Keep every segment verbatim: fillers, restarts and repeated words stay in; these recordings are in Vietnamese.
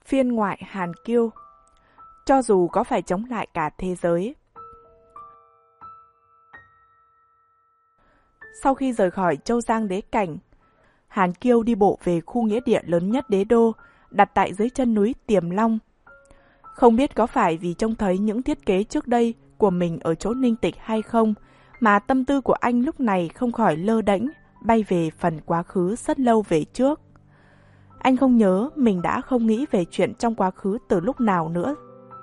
Phiên ngoại Hàn Kiêu. Cho dù có phải chống lại cả thế giới. Sau khi rời khỏi Châu Giang đế cảnh, Hàn Kiêu đi bộ về khu nghĩa địa lớn nhất đế đô, đặt tại dưới chân núi Tiềm Long. Không biết có phải vì trông thấy những thiết kế trước đây của mình ở chỗ Ninh Tịch hay không, mà tâm tư của anh lúc này không khỏi lơ đễnh, bay về phần quá khứ rất lâu về trước. Anh không nhớ mình đã không nghĩ về chuyện trong quá khứ từ lúc nào nữa.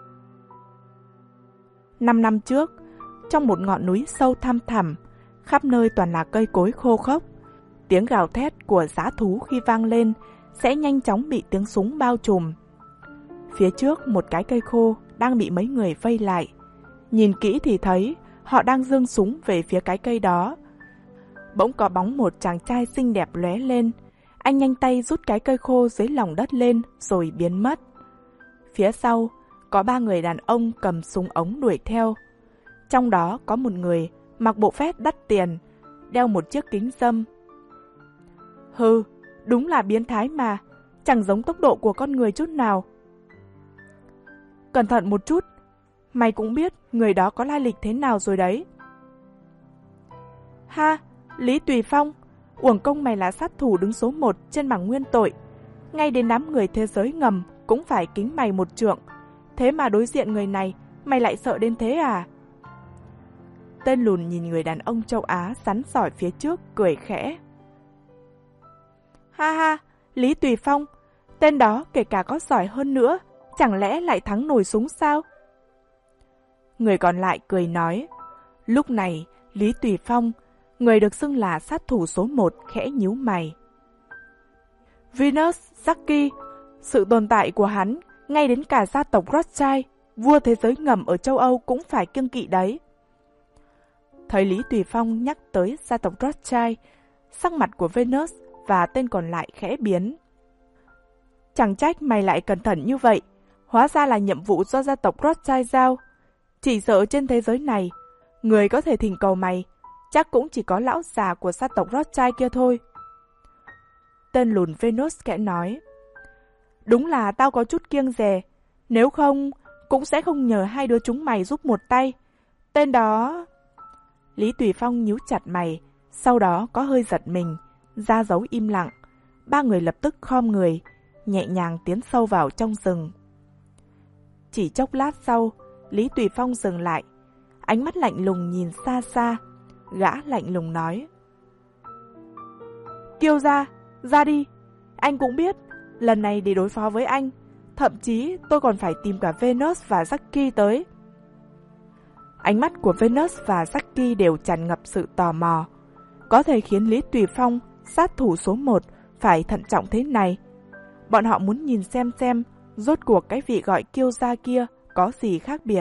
Năm năm trước, trong một ngọn núi sâu thăm thẳm, khắp nơi toàn là cây cối khô khốc, tiếng gào thét của dã thú khi vang lên sẽ nhanh chóng bị tiếng súng bao trùm. Phía trước một cái cây khô đang bị mấy người vây lại. Nhìn kỹ thì thấy họ đang giương súng về phía cái cây đó. Bỗng có bóng một chàng trai xinh đẹp lóe lên. Anh nhanh tay rút cái cây khô dưới lòng đất lên rồi biến mất. Phía sau có ba người đàn ông cầm súng ống đuổi theo. Trong đó có một người mặc bộ vest đắt tiền, đeo một chiếc kính râm. Hừ, đúng là biến thái mà, chẳng giống tốc độ của con người chút nào. Cẩn thận một chút, mày cũng biết người đó có lai lịch thế nào rồi đấy. Ha, Lý Tùy Phong, uổng công mày là sát thủ đứng số một trên bảng nguyên tội. Ngay đến đám người thế giới ngầm cũng phải kính mày một trượng. Thế mà đối diện người này, mày lại sợ đến thế à? Tên lùn nhìn người đàn ông châu Á sắn sỏi phía trước, cười khẽ. Ha ha, Lý Tùy Phong, tên đó kể cả có giỏi hơn nữa, chẳng lẽ lại thắng nổi súng sao? Người còn lại cười nói. Lúc này, Lý Tùy Phong, người được xưng là sát thủ số một, khẽ nhíu mày. Venus Jackie, sự tồn tại của hắn, ngay đến cả gia tộc Rothschild, vua thế giới ngầm ở châu Âu cũng phải kiêng kỵ đấy. Thấy Lý Tùy Phong nhắc tới gia tộc Rothschild, sắc mặt của Venus và tên còn lại khẽ biến. Chẳng trách mày lại cẩn thận như vậy, hóa ra là nhiệm vụ do gia tộc Rothschild giao. Chỉ sợ trên thế giới này, người có thể thỉnh cầu mày, chắc cũng chỉ có lão già của gia tộc Rothschild kia thôi. Tên lùn Venus kẽ nói. Đúng là tao có chút kiêng dè, nếu không, cũng sẽ không nhờ hai đứa chúng mày giúp một tay. Tên đó... Lý Tùy Phong nhíu chặt mày, sau đó có hơi giật mình, ra dấu im lặng. Ba người lập tức khom người, nhẹ nhàng tiến sâu vào trong rừng. Chỉ chốc lát sau, Lý Tùy Phong dừng lại, ánh mắt lạnh lùng nhìn xa xa, gã lạnh lùng nói. Kiêu ra, ra đi, anh cũng biết, lần này để đối phó với anh, thậm chí tôi còn phải tìm cả Venus và Jackie tới. Ánh mắt của Venus và Jackie đều tràn ngập sự tò mò, có thể khiến Lý Tùy Phong, sát thủ số một, phải thận trọng thế này. Bọn họ muốn nhìn xem xem, rốt cuộc cái vị gọi Kiêu gia kia có gì khác biệt.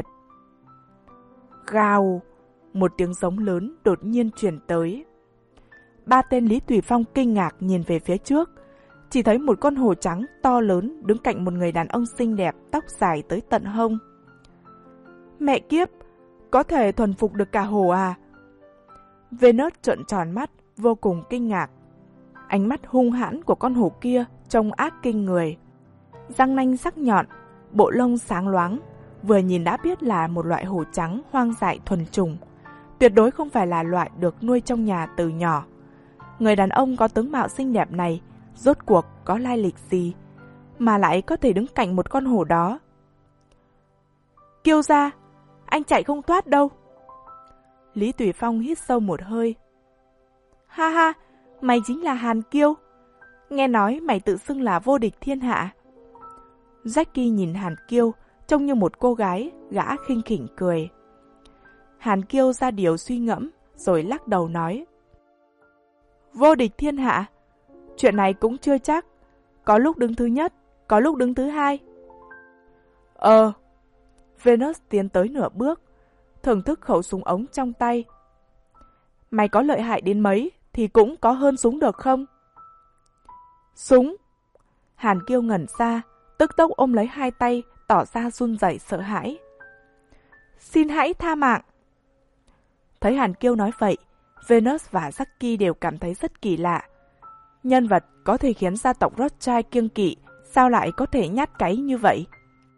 Gào! Một tiếng giống lớn đột nhiên truyền tới. Ba tên Lý Tùy Phong kinh ngạc nhìn về phía trước, chỉ thấy một con hổ trắng to lớn đứng cạnh một người đàn ông xinh đẹp, tóc dài tới tận hông. Mẹ kiếp! Có thể thuần phục được cả hổ à? Venus trợn tròn mắt, vô cùng kinh ngạc. Ánh mắt hung hãn của con hổ kia trông ác kinh người. Răng nanh sắc nhọn, bộ lông sáng loáng, vừa nhìn đã biết là một loại hổ trắng hoang dại thuần chủng. Tuyệt đối không phải là loại được nuôi trong nhà từ nhỏ. Người đàn ông có tướng mạo xinh đẹp này, rốt cuộc có lai lịch gì, mà lại có thể đứng cạnh một con hổ đó? Kiêu ra, anh chạy không thoát đâu. Lý Tùy Phong hít sâu một hơi. Ha ha, mày chính là Hàn Kiêu. Nghe nói mày tự xưng là vô địch thiên hạ. Jackie nhìn Hàn Kiêu, trông như một cô gái, gã khinh khỉnh cười. Hàn Kiêu ra điều suy ngẫm, rồi lắc đầu nói. Vô địch thiên hạ? Chuyện này cũng chưa chắc. Có lúc đứng thứ nhất, có lúc đứng thứ hai. Ờ. Venus tiến tới nửa bước, thưởng thức khẩu súng ống trong tay. Mày có lợi hại đến mấy thì cũng có hơn súng được không? Súng? Hàn Kiêu ngẩn ra, tức tốc ôm lấy hai tay, tỏ ra run rẩy sợ hãi. Xin hãy tha mạng. Thấy Hàn Kiêu nói vậy, Venus và Jackie đều cảm thấy rất kỳ lạ. Nhân vật có thể khiến gia tộc Rothschild kiêng kỵ sao lại có thể nhát cáy như vậy?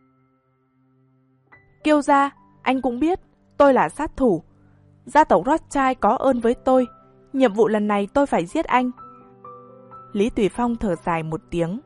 Kiêu gia, anh cũng biết, tôi là sát thủ. Gia tộc Rothschild có ơn với tôi, nhiệm vụ lần này tôi phải giết anh. Lý Tùy Phong thở dài một tiếng.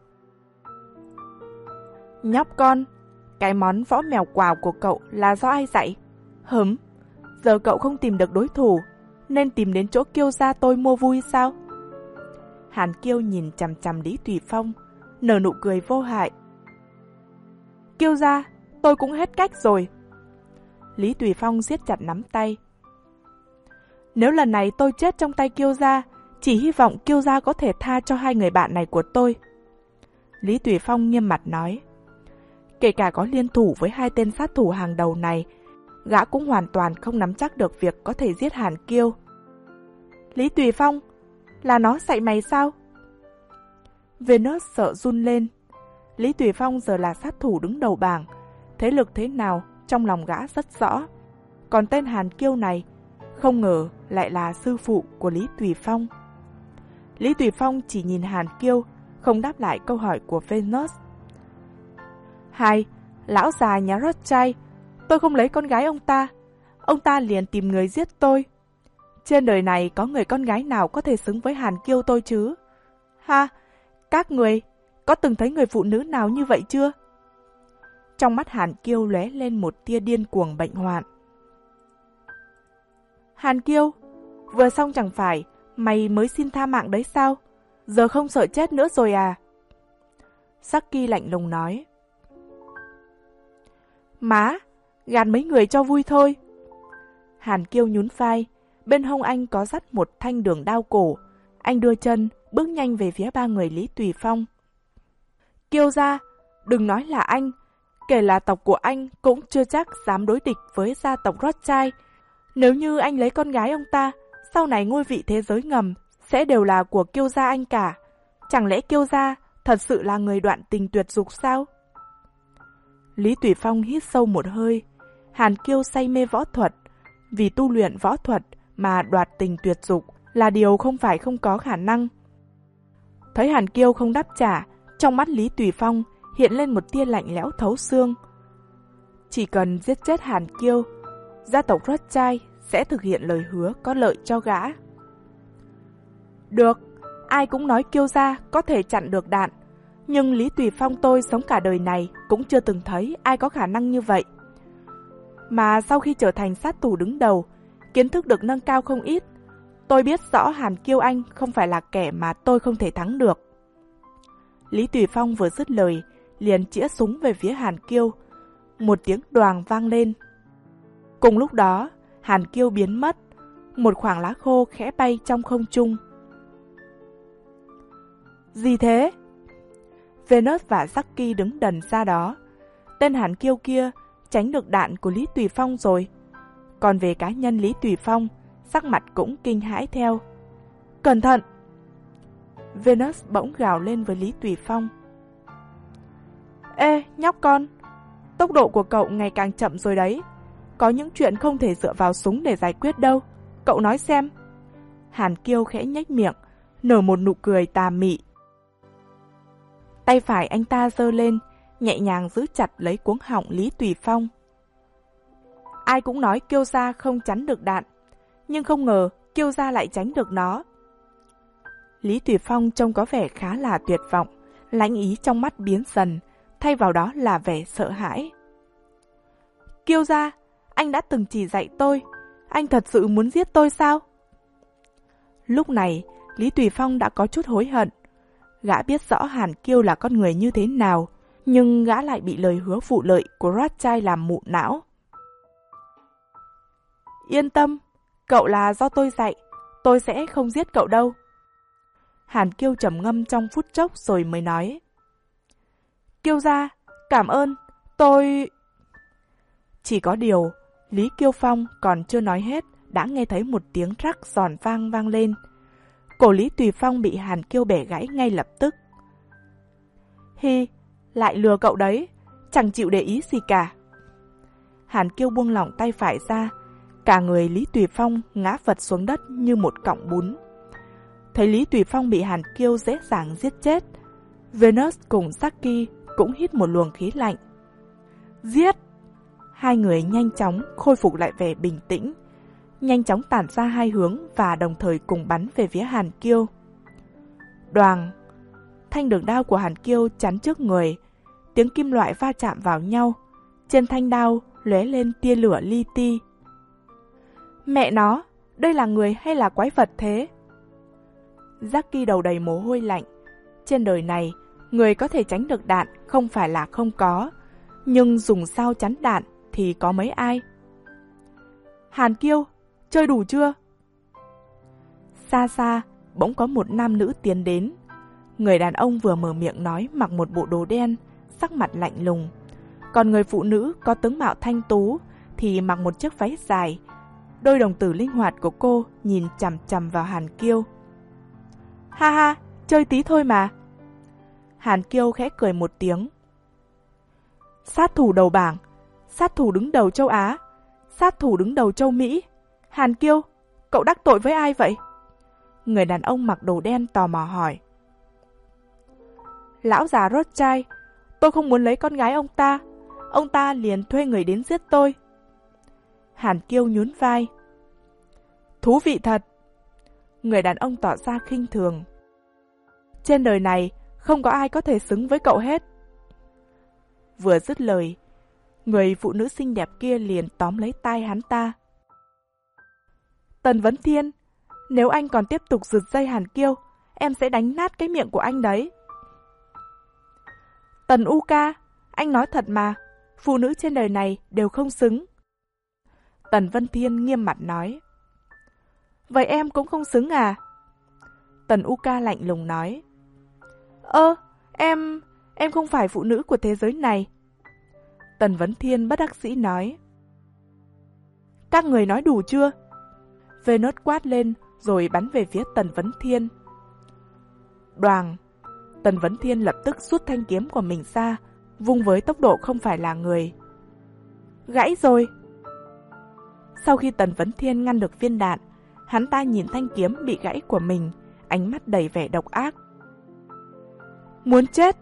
Nhóc con, cái món võ mèo quào của cậu là do ai dạy? Hửm, giờ cậu không tìm được đối thủ, nên tìm đến chỗ Kiêu gia tôi mua vui sao? Hàn Kiêu nhìn chằm chằm Lý Tùy Phong, nở nụ cười vô hại. Kiêu gia, tôi cũng hết cách rồi. Lý Tùy Phong siết chặt nắm tay. Nếu lần này tôi chết trong tay Kiêu gia, chỉ hy vọng Kiêu gia có thể tha cho hai người bạn này của tôi. Lý Tùy Phong nghiêm mặt nói. Kể cả có liên thủ với hai tên sát thủ hàng đầu này, gã cũng hoàn toàn không nắm chắc được việc có thể giết Hàn Kiêu. Lý Tùy Phong, là nó dạy mày sao? Venus sợ run lên. Lý Tùy Phong giờ là sát thủ đứng đầu bảng, thế lực thế nào trong lòng gã rất rõ. Còn tên Hàn Kiêu này, không ngờ lại là sư phụ của Lý Tùy Phong. Lý Tùy Phong chỉ nhìn Hàn Kiêu, không đáp lại câu hỏi của Venus. Hai, lão già nhà Rothschild, tôi không lấy con gái ông ta, ông ta liền tìm người giết tôi. Trên đời này có người con gái nào có thể xứng với Hàn Kiêu tôi chứ? Ha, các người có từng thấy người phụ nữ nào như vậy chưa? Trong mắt Hàn Kiêu lóe lên một tia điên cuồng bệnh hoạn. Hàn Kiêu, vừa xong chẳng phải mày mới xin tha mạng đấy sao? Giờ không sợ chết nữa rồi à? Saki lạnh lùng nói. Má, gạt mấy người cho vui thôi. Hàn Kiêu nhún vai, bên hông anh có dắt một thanh đường đao cổ. Anh đưa chân, bước nhanh về phía ba người Lý Tùy Phong. Kiêu gia, đừng nói là anh, kể là tộc của anh cũng chưa chắc dám đối địch với gia tộc Rothschild. Nếu như anh lấy con gái ông ta, sau này ngôi vị thế giới ngầm sẽ đều là của Kiêu gia anh cả. Chẳng lẽ Kiêu gia thật sự là người đoạn tình tuyệt dục sao? Lý Tùy Phong hít sâu một hơi. Hàn Kiêu say mê võ thuật, vì tu luyện võ thuật mà đoạt tình tuyệt dục là điều không phải không có khả năng. Thấy Hàn Kiêu không đáp trả, trong mắt Lý Tùy Phong hiện lên một tia lạnh lẽo thấu xương. Chỉ cần giết chết Hàn Kiêu, gia tộc Rothschild sẽ thực hiện lời hứa có lợi cho gã. Được, ai cũng nói Kiêu gia có thể chặn được đạn, nhưng Lý Tùy Phong tôi sống cả đời này cũng chưa từng thấy ai có khả năng như vậy. Mà sau khi trở thành sát thủ đứng đầu, kiến thức được nâng cao không ít. Tôi biết rõ Hàn Kiêu anh không phải là kẻ mà tôi không thể thắng được. Lý Tùy Phong vừa dứt lời, liền chĩa súng về phía Hàn Kiêu. Một tiếng đoàng vang lên. Cùng lúc đó, Hàn Kiêu biến mất. Một khoảng lá khô khẽ bay trong không trung. Gì thế? Venus và Saki đứng đần ra đó. Tên Hàn Kiêu kia tránh được đạn của Lý Tùy Phong rồi. Còn về cá nhân Lý Tùy Phong, sắc mặt cũng kinh hãi theo. Cẩn thận! Venus bỗng gào lên với Lý Tùy Phong. Ê, nhóc con! Tốc độ của cậu ngày càng chậm rồi đấy. Có những chuyện không thể dựa vào súng để giải quyết đâu. Cậu nói xem. Hàn Kiêu khẽ nhếch miệng, nở một nụ cười tà mị. Tay phải anh ta giơ lên, nhẹ nhàng giữ chặt lấy cuống họng Lý Tùy Phong. Ai cũng nói Kiêu gia không chắn được đạn, nhưng không ngờ Kiêu gia lại tránh được nó. Lý Tùy Phong trông có vẻ khá là tuyệt vọng, lãnh ý trong mắt biến dần, thay vào đó là vẻ sợ hãi. Kiêu gia, anh đã từng chỉ dạy tôi, anh thật sự muốn giết tôi sao? Lúc này, Lý Tùy Phong đã có chút hối hận. Gã biết rõ Hàn Kiêu là con người như thế nào, nhưng gã lại bị lời hứa vụ lợi của Rothschild làm mụ não. Yên tâm, cậu là do tôi dạy, tôi sẽ không giết cậu đâu. Hàn Kiêu trầm ngâm trong phút chốc rồi mới nói. Kiêu gia, cảm ơn, tôi... Chỉ có điều, Lý Kiêu Phong còn chưa nói hết, đã nghe thấy một tiếng rắc giòn vang vang lên. Cổ Lý Tùy Phong bị Hàn Kiêu bẻ gãy ngay lập tức. Hi, lại lừa cậu đấy, chẳng chịu để ý gì cả. Hàn Kiêu buông lỏng tay phải ra, cả người Lý Tùy Phong ngã vật xuống đất như một cọng bún. Thấy Lý Tùy Phong bị Hàn Kiêu dễ dàng giết chết, Venus cùng Saki cũng hít một luồng khí lạnh. Giết! Hai người nhanh chóng khôi phục lại vẻ bình tĩnh, nhanh chóng tản ra hai hướng và đồng thời cùng bắn về phía Hàn Kiêu. Đoàng! Thanh đường đao của Hàn Kiêu chắn trước người, tiếng kim loại va chạm vào nhau, trên thanh đao lóe lên tia lửa li ti. Mẹ nó, đây là người hay là quái vật thế? Jackie đầu đầy mồ hôi lạnh. Trên đời này, người có thể tránh được đạn không phải là không có, nhưng dùng sao chắn đạn thì có mấy ai? Hàn Kiêu, chơi đủ chưa? Xa xa, bỗng có một nam nữ tiến đến. Người đàn ông vừa mở miệng nói mặc một bộ đồ đen, sắc mặt lạnh lùng. Còn người phụ nữ có tướng mạo thanh tú thì mặc một chiếc váy dài. Đôi đồng tử linh hoạt của cô nhìn chằm chằm vào Hàn Kiêu. Ha ha, chơi tí thôi mà. Hàn Kiêu khẽ cười một tiếng. Sát thủ đầu bảng, sát thủ đứng đầu châu Á, sát thủ đứng đầu châu Mỹ. Hàn Kiêu, cậu đắc tội với ai vậy? Người đàn ông mặc đồ đen tò mò hỏi. Lão già Rothschild, tôi không muốn lấy con gái ông ta. Ông ta liền thuê người đến giết tôi. Hàn Kiêu nhún vai. Thú vị thật. Người đàn ông tỏ ra khinh thường. Trên đời này, không có ai có thể xứng với cậu hết. Vừa dứt lời, người phụ nữ xinh đẹp kia liền tóm lấy tay hắn ta. Tần Vấn Thiên, nếu anh còn tiếp tục giật dây Hàn Kiêu, em sẽ đánh nát cái miệng của anh đấy. Tần U Ca, anh nói thật mà, phụ nữ trên đời này đều không xứng. Tần Vân Thiên nghiêm mặt nói. Vậy em cũng không xứng à? Tần U Ca lạnh lùng nói. Ơ, em, em không phải phụ nữ của thế giới này. Tần Vấn Thiên bất đắc dĩ nói. Các người nói đủ chưa? Venus quát lên rồi bắn về phía Tần Vấn Thiên. Đoàng! Tần Vấn Thiên lập tức rút thanh kiếm của mình ra, vung với tốc độ không phải là người. Gãy rồi! Sau khi Tần Vấn Thiên ngăn được viên đạn, hắn ta nhìn thanh kiếm bị gãy của mình, ánh mắt đầy vẻ độc ác. Muốn chết!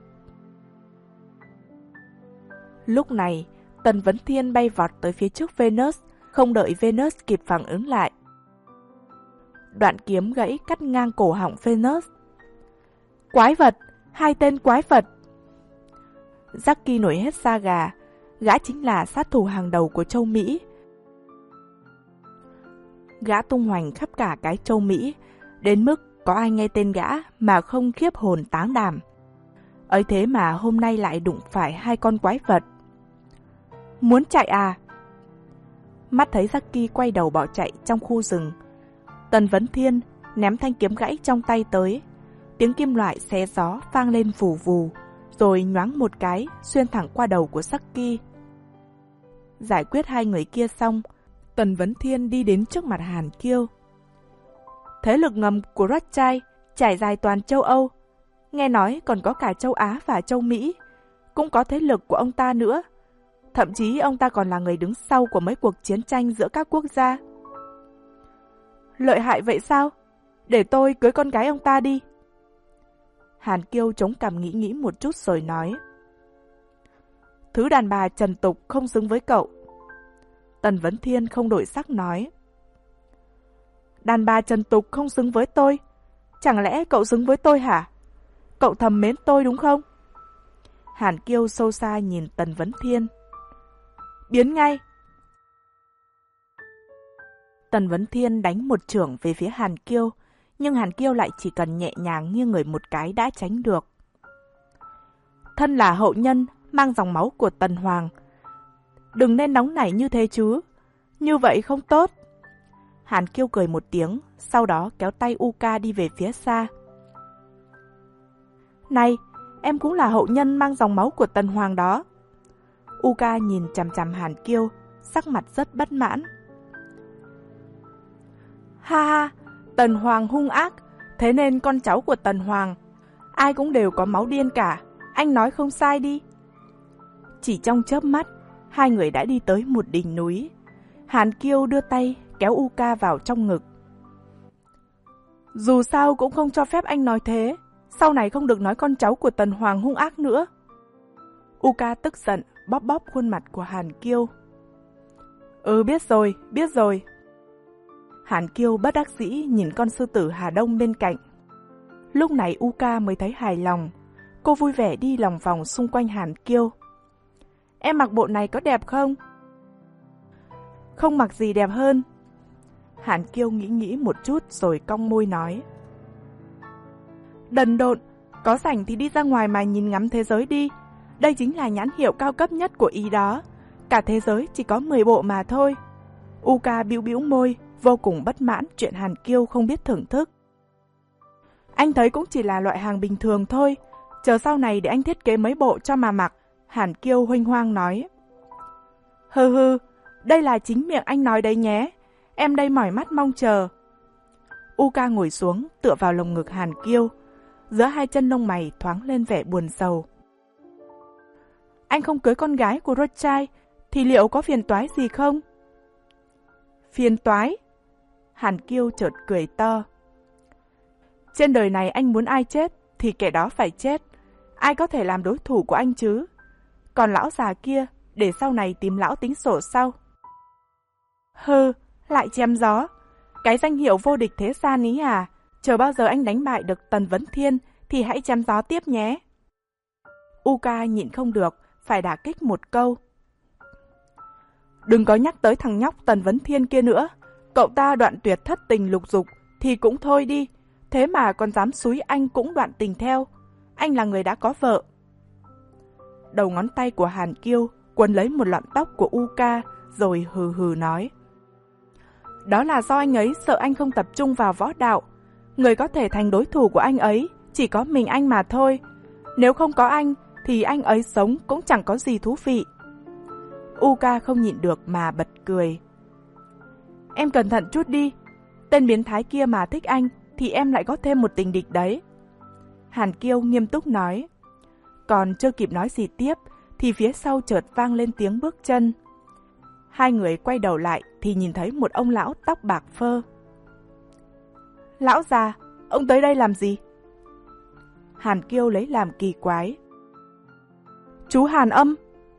Lúc này, Tần Vấn Thiên bay vọt tới phía trước Venus, không đợi Venus kịp phản ứng lại. Đoạn kiếm gãy cắt ngang cổ họng Venus. Quái vật! Hai tên quái vật! Jackie nổi hết da gà, gã chính là sát thủ hàng đầu của châu Mỹ. Gã tung hoành khắp cả cái châu Mỹ, đến mức có ai nghe tên gã mà không khiếp hồn táng đảm. Ấy thế mà hôm nay lại đụng phải hai con quái vật. Muốn chạy à? Mắt thấy Jackie quay đầu bỏ chạy trong khu rừng, Tần Vấn Thiên ném thanh kiếm gãy trong tay tới. Tiếng kim loại xé gió vang lên vù vù, rồi nhoáng một cái xuyên thẳng qua đầu của Jackie. Giải quyết hai người kia xong, Tần Vấn Thiên đi đến trước mặt Hàn Kiêu. Thế lực ngầm của Rothschild trải dài toàn châu Âu, nghe nói còn có cả châu Á và châu Mỹ, cũng có thế lực của ông ta nữa. Thậm chí ông ta còn là người đứng sau của mấy cuộc chiến tranh giữa các quốc gia. Lợi hại vậy sao? Để tôi cưới con gái ông ta đi. Hàn Kiêu chống cằm nghĩ nghĩ một chút rồi nói. Thứ đàn bà trần tục không xứng với cậu. Tần Vấn Thiên không đổi sắc nói. Đàn bà trần tục không xứng với tôi? Chẳng lẽ cậu xứng với tôi hả? Cậu thầm mến tôi đúng không? Hàn Kiêu sâu xa nhìn Tần Vấn Thiên. Biến ngay! Tần Vấn Thiên đánh một chưởng về phía Hàn Kiêu, nhưng Hàn Kiêu lại chỉ cần nhẹ nhàng nghiêng người một cái đã tránh được. Thân là hậu nhân, mang dòng máu của Tần Hoàng. Đừng nên nóng nảy như thế chứ, như vậy không tốt. Hàn Kiêu cười một tiếng, sau đó kéo tay Uka đi về phía xa. Này, em cũng là hậu nhân mang dòng máu của Tần Hoàng đó. Uka nhìn chằm chằm Hàn Kiêu, sắc mặt rất bất mãn. Ha ha, Tần Hoàng hung ác, thế nên con cháu của Tần Hoàng, ai cũng đều có máu điên cả, anh nói không sai đi. Chỉ trong chớp mắt, hai người đã đi tới một đỉnh núi. Hàn Kiêu đưa tay kéo Uka vào trong ngực. Dù sao cũng không cho phép anh nói thế, Sau này không được nói con cháu của Tần Hoàng hung ác nữa. Uka tức giận, bóp bóp khuôn mặt của Hàn Kiêu. Ừ, biết rồi, biết rồi. Hàn Kiêu bất đắc dĩ nhìn con sư tử Hà Đông bên cạnh. Lúc này Uka mới thấy hài lòng. Cô vui vẻ đi lòng vòng xung quanh Hàn Kiêu. Em mặc bộ này có đẹp không? Không mặc gì đẹp hơn. Hàn Kiêu nghĩ nghĩ một chút rồi cong môi nói. Đần độn, có rảnh thì đi ra ngoài mà nhìn ngắm thế giới đi. Đây chính là nhãn hiệu cao cấp nhất của Ý đó. Cả thế giới chỉ có mười bộ mà thôi. Uka bĩu bĩu môi, vô cùng bất mãn chuyện Hàn Kiêu không biết thưởng thức. Anh thấy cũng chỉ là loại hàng bình thường thôi. Chờ sau này để anh thiết kế mấy bộ cho mà mặc. Hàn Kiêu huênh hoang nói. Hừ hừ, đây là chính miệng anh nói đấy nhé. Em đây mỏi mắt mong chờ. Uka ngồi xuống, tựa vào lồng ngực Hàn Kiêu. Giữa hai chân lông mày thoáng lên vẻ buồn sầu. Anh không cưới con gái của Rothschild thì liệu có phiền toái gì không? Phiền toái? Hàn Kiêu chợt cười to. Trên đời này anh muốn ai chết thì kẻ đó phải chết. Ai có thể làm đối thủ của anh chứ? Còn lão già kia, để sau này tìm lão tính sổ sau. Hừ, lại chém gió. Cái danh hiệu vô địch thế gian ý à? Chờ bao giờ anh đánh bại được Tần Vấn Thiên thì hãy chém gió tiếp nhé. Uka nhịn không được, phải đả kích một câu. Đừng có nhắc tới thằng nhóc Tần Vấn Thiên kia nữa. Cậu ta đoạn tuyệt thất tình lục dục thì cũng thôi đi. Thế mà còn dám xúi anh cũng đoạn tình theo. Anh là người đã có vợ. Đầu ngón tay của Hàn Kiêu quấn lấy một lọn tóc của Uka rồi hừ hừ nói. Đó là do anh ấy sợ anh không tập trung vào võ đạo. Người có thể thành đối thủ của anh ấy chỉ có mình anh mà thôi. Nếu không có anh thì anh ấy sống cũng chẳng có gì thú vị. Uka không nhịn được mà bật cười. Em cẩn thận chút đi. Tên biến thái kia mà thích anh thì em lại có thêm một tình địch đấy. Hàn Kiêu nghiêm túc nói. Còn chưa kịp nói gì tiếp thì phía sau chợt vang lên tiếng bước chân. Hai người quay đầu lại thì nhìn thấy một ông lão tóc bạc phơ. Lão già, ông tới đây làm gì? Hàn Kiêu lấy làm kỳ quái. Chú Hàn Âm.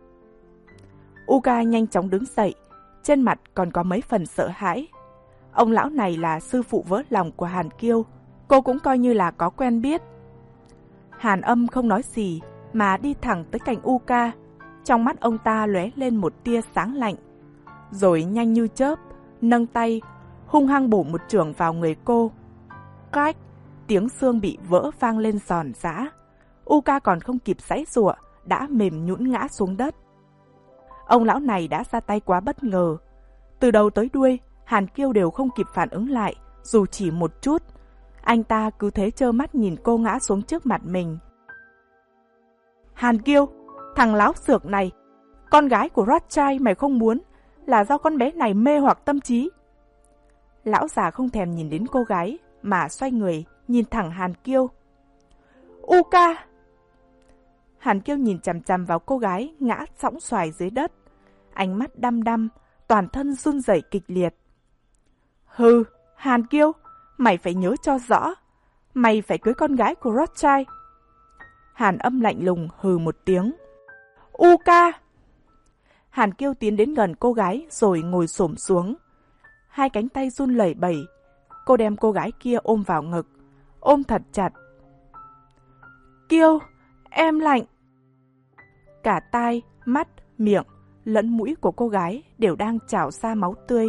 Uka nhanh chóng đứng dậy, trên mặt còn có mấy phần sợ hãi. Ông lão này là sư phụ vỡ lòng của Hàn Kiêu, cô cũng coi như là có quen biết. Hàn Âm không nói gì mà đi thẳng tới cạnh Uka. Trong mắt ông ta lóe lên một tia sáng lạnh, rồi nhanh như chớp, nâng tay, hung hăng bổ một chưởng vào người cô. Cách, tiếng xương bị vỡ vang lên giòn giã. Uka còn không kịp giãy giụa, đã mềm nhũn ngã xuống đất. Ông lão này đã ra tay quá bất ngờ. Từ đầu tới đuôi, Hàn Kiêu đều không kịp phản ứng lại, dù chỉ một chút. Anh ta cứ thế trơ mắt nhìn cô ngã xuống trước mặt mình. Hàn Kiêu, thằng láo xược này, con gái của Rothschild mày không muốn là do con bé này mê hoặc tâm trí. Lão già không thèm nhìn đến cô gái mà xoay người nhìn thẳng Hàn Kiêu. Uka! Hàn Kiêu nhìn chằm chằm vào cô gái ngã sõng xoài dưới đất, ánh mắt đăm đăm, toàn thân run rẩy kịch liệt. Hừ, Hàn Kiêu, mày phải nhớ cho rõ, mày phải cưới con gái của Rothschild. Hàn Âm lạnh lùng hừ một tiếng. Uka! Hàn Kiêu tiến đến gần cô gái rồi ngồi xổm xuống. Hai cánh tay run lẩy bẩy, cô đem cô gái kia ôm vào ngực, ôm thật chặt. Kiêu, em lạnh. Cả tai, mắt, miệng, lẫn mũi của cô gái đều đang trào ra máu tươi.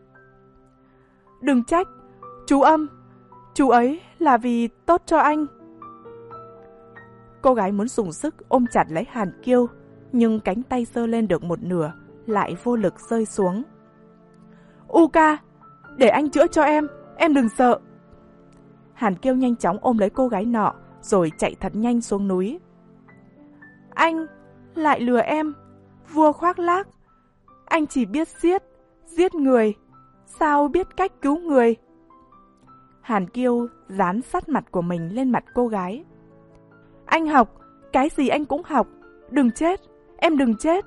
Đừng trách, chú Âm, chú ấy là vì tốt cho anh. Cô gái muốn dùng sức ôm chặt lấy Hàn Kiêu, nhưng cánh tay giơ lên được một nửa, lại vô lực rơi xuống. Uka, để anh chữa cho em, em đừng sợ. Hàn Kiêu nhanh chóng ôm lấy cô gái nọ, rồi chạy thật nhanh xuống núi. Anh lại lừa em, vua khoác lác. Anh chỉ biết giết, giết người, sao biết cách cứu người. Hàn Kiêu dán sát mặt của mình lên mặt cô gái. Anh học, cái gì anh cũng học, đừng chết, em đừng chết.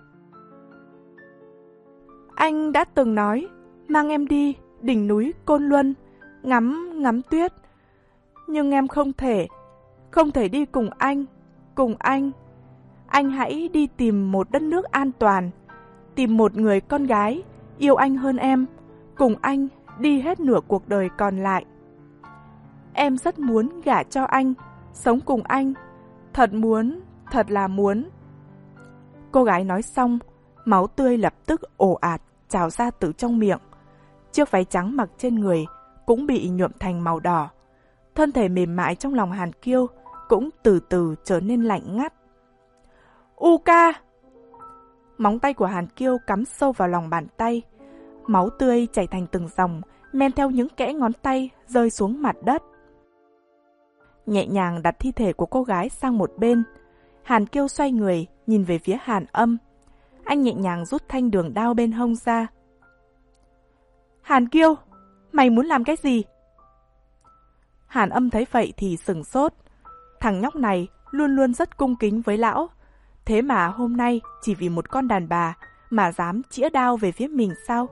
Anh đã từng nói, mang em đi đỉnh núi Côn Luân, ngắm ngắm tuyết. Nhưng em không thể, không thể đi cùng anh, cùng anh. Anh hãy đi tìm một đất nước an toàn, tìm một người con gái yêu anh hơn em, cùng anh đi hết nửa cuộc đời còn lại. Em rất muốn gả cho anh, sống cùng anh, thật muốn, thật là muốn. Cô gái nói xong, máu tươi lập tức ồ ạt trào ra từ trong miệng. Chiếc váy trắng mặc trên người cũng bị nhuộm thành màu đỏ. Thân thể mềm mại trong lòng Hàn Kiêu cũng từ từ trở nên lạnh ngắt. Uka! Móng tay của Hàn Kiêu cắm sâu vào lòng bàn tay. Máu tươi chảy thành từng dòng, men theo những kẽ ngón tay rơi xuống mặt đất. Nhẹ nhàng đặt thi thể của cô gái sang một bên. Hàn Kiêu xoay người, nhìn về phía Hàn Âm. Anh nhẹ nhàng rút thanh đường đao bên hông ra. Hàn Kiêu, mày muốn làm cái gì? Hàn Âm thấy vậy thì sửng sốt. Thằng nhóc này luôn luôn rất cung kính với lão. Thế mà hôm nay chỉ vì một con đàn bà mà dám chĩa đao về phía mình sao?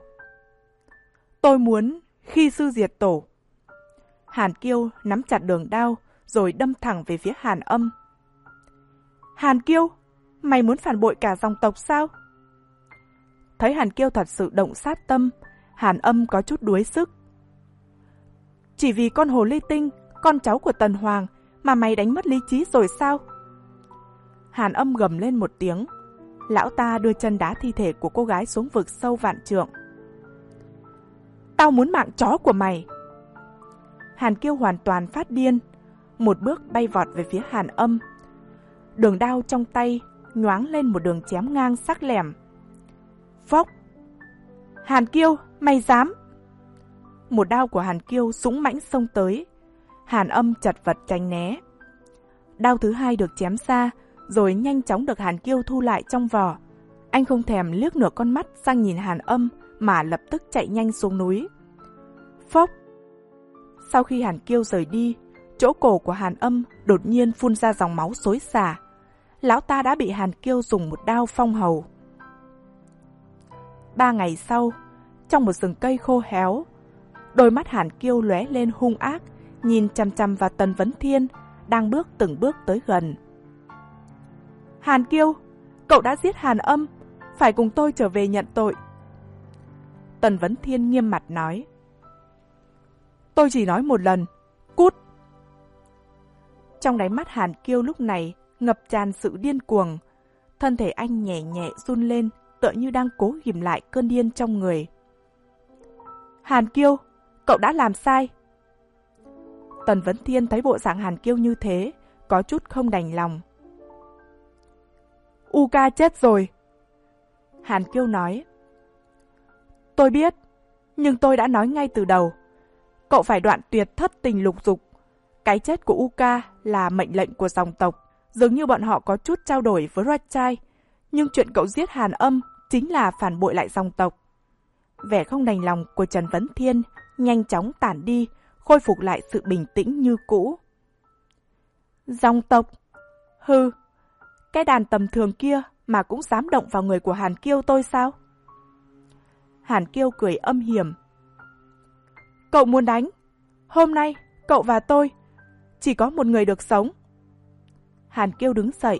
Tôi muốn khi sư diệt tổ. Hàn Kiêu nắm chặt đường đao rồi đâm thẳng về phía Hàn Âm. Hàn Kiêu, mày muốn phản bội cả dòng tộc sao? Thấy Hàn Kiêu thật sự động sát tâm, Hàn Âm có chút đuối sức. Chỉ vì con hồ ly tinh, con cháu của Tần Hoàng mà mày đánh mất lý trí rồi sao? Hàn Âm gầm lên một tiếng. Lão ta đưa chân đá thi thể của cô gái xuống vực sâu vạn trượng. Tao muốn mạng chó của mày. Hàn Kiêu hoàn toàn phát điên, một bước bay vọt về phía Hàn Âm. Đường đao trong tay nhoáng lên một đường chém ngang sắc lẻm. Phốc! Hàn Kiêu, mày dám! Một đao của Hàn Kiêu dũng mãnh xông tới. Hàn Âm chật vật tránh né. Đao thứ hai được chém ra, rồi nhanh chóng được Hàn Kiêu thu lại trong vỏ. Anh không thèm liếc nửa con mắt sang nhìn Hàn Âm mà lập tức chạy nhanh xuống núi. Phốc! Sau khi Hàn Kiêu rời đi, chỗ cổ của Hàn Âm đột nhiên phun ra dòng máu xối xả. Lão ta đã bị Hàn Kiêu dùng một đao phong hầu. Ba ngày sau, trong một rừng cây khô héo, đôi mắt Hàn Kiêu lóe lên hung ác, nhìn chằm chằm vào Tần Vấn Thiên đang bước từng bước tới gần. Hàn Kiêu, cậu đã giết Hàn Âm, phải cùng tôi trở về nhận tội. Tần Vấn Thiên nghiêm mặt nói. Tôi chỉ nói một lần, cút. Trong đáy mắt Hàn Kiêu lúc này ngập tràn sự điên cuồng. Thân thể anh nhẹ nhẹ run lên, tựa như đang cố ghìm lại cơn điên trong người. Hàn Kiêu, cậu đã làm sai. Tần Vấn Thiên thấy bộ dạng Hàn Kiêu như thế, có chút không đành lòng. Uka chết rồi. Hàn Kiêu nói. Tôi biết, nhưng tôi đã nói ngay từ đầu. Cậu phải đoạn tuyệt thất tình lục dục. Cái chết của Uka là mệnh lệnh của dòng tộc. Dường như bọn họ có chút trao đổi với Ratchai. Nhưng chuyện cậu giết Hàn Âm chính là phản bội lại dòng tộc. Vẻ không đành lòng của Trần Vấn Thiên nhanh chóng tản đi, khôi phục lại sự bình tĩnh như cũ. Dòng tộc? Hừ, cái đàn tầm thường kia mà cũng dám động vào người của Hàn Kiêu tôi sao? Hàn Kiêu cười âm hiểm. Cậu muốn đánh? Hôm nay, cậu và tôi chỉ có một người được sống. Hàn Kiêu đứng dậy.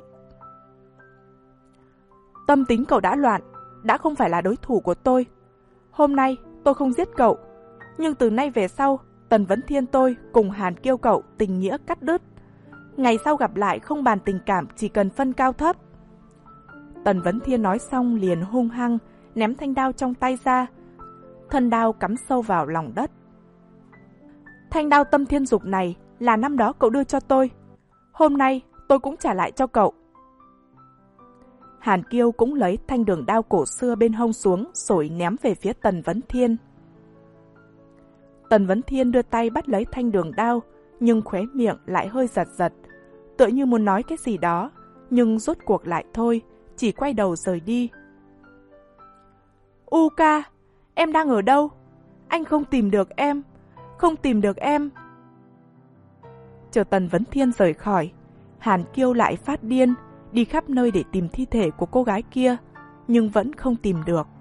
Tâm tính cậu đã loạn, đã không phải là đối thủ của tôi. Hôm nay tôi không giết cậu, nhưng từ nay về sau, Tần Vấn Thiên tôi cùng Hàn Kiêu cậu tình nghĩa cắt đứt. Ngày sau gặp lại không bàn tình cảm, chỉ cần phân cao thấp. Tần Vấn Thiên nói xong liền hung hăng ném thanh đao trong tay ra. Thân đao cắm sâu vào lòng đất. Thanh đao tâm thiên dục này là năm đó cậu đưa cho tôi. Hôm nay tôi cũng trả lại cho cậu. Hàn Kiêu cũng lấy thanh đường đao cổ xưa bên hông xuống rồi ném về phía Tần Vấn Thiên. Tần Vấn Thiên đưa tay bắt lấy thanh đường đao, nhưng khóe miệng lại hơi giật giật, tựa như muốn nói cái gì đó, nhưng rốt cuộc lại thôi, chỉ quay đầu rời đi. Uka, em đang ở đâu? Anh không tìm được em, không tìm được em. Chờ Tần Vấn Thiên rời khỏi, Hàn Kiêu lại phát điên, đi khắp nơi để tìm thi thể của cô gái kia, nhưng vẫn không tìm được.